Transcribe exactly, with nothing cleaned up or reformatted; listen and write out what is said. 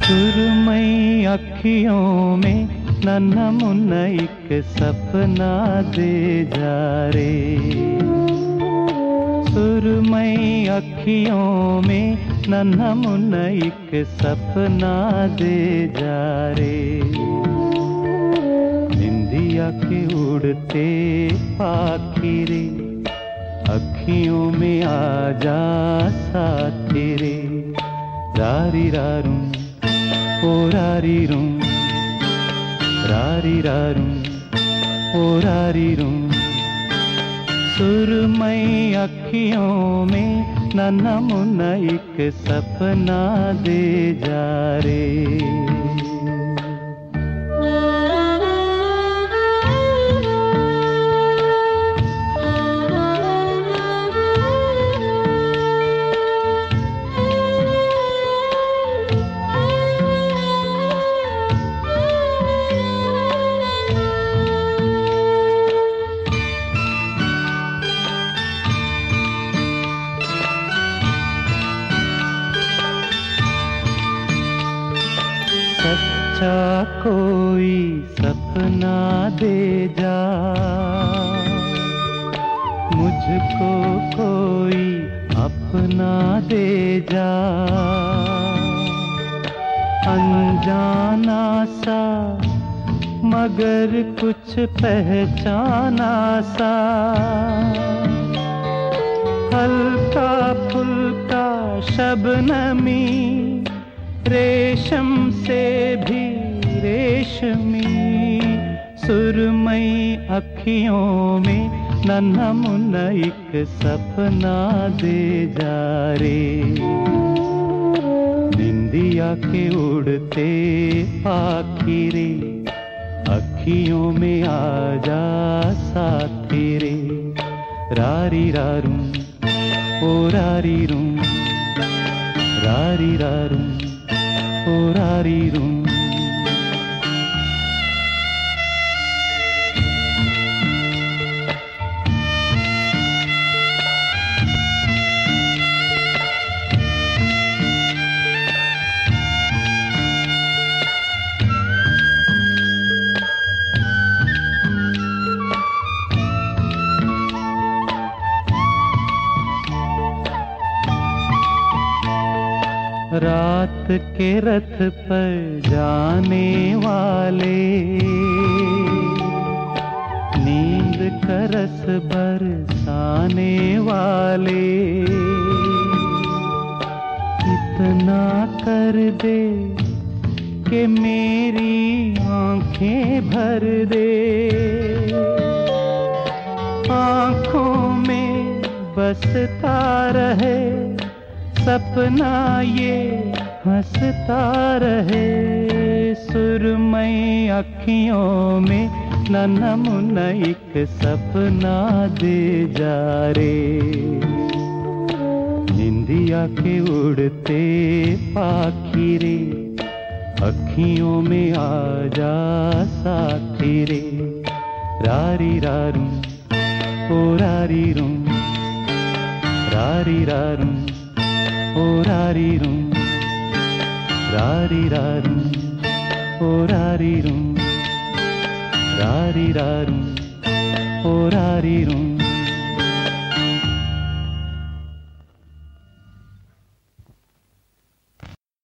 सुरमई अखियों में नन्हा मुन्ना एक सपना दे जा रे। सुरमई अखियों में नन्हा मुन्ना एक सपना दे जा रे। निंदिया के उड़ते पाखी रे, अखियों में आ जा साथी रे। रारी रारूं ओ रारी रूं, रारी रारूं ओ रारी रूं। सुरमई अखियों में नन्हा मुन्ना एक सपना दे जा रे। सच्चा कोई सपना दे जा, मुझको कोई अपना दे जा। अनजाना सा मगर कुछ पहचाना सा, हल्का फुल्का शबनमी रेशम से भी रेशमी। सुरमई अखियों में नन्हा मुन्ना एक सपना दे जा रे। निंदिया के उड़ते पाखी रे, अखियों में आ जा साथी रे। रारी रारूं ओ रारी रूं, रारी रारूं ओ रारी रूं। रात के रथ पर जाने वाले, नींद का रस बरसाने वाले। इतना कर दे कि मेरी आंखें भर दे। आंखों में बसता रहे सपना ये हंसता रहे। सुरमई अखियों में नन्हा मुन्ना एक सपना दे जा रे। निंदिया के उड़ते पाखी रे, अखियों में आ जा साथी रे। रारी रारूं ओ रारी रूं, रारी रारूं ओ रारी रूं, रारी रारूं ओ रारी रूं, रारी रारूं ओ रारी रूं।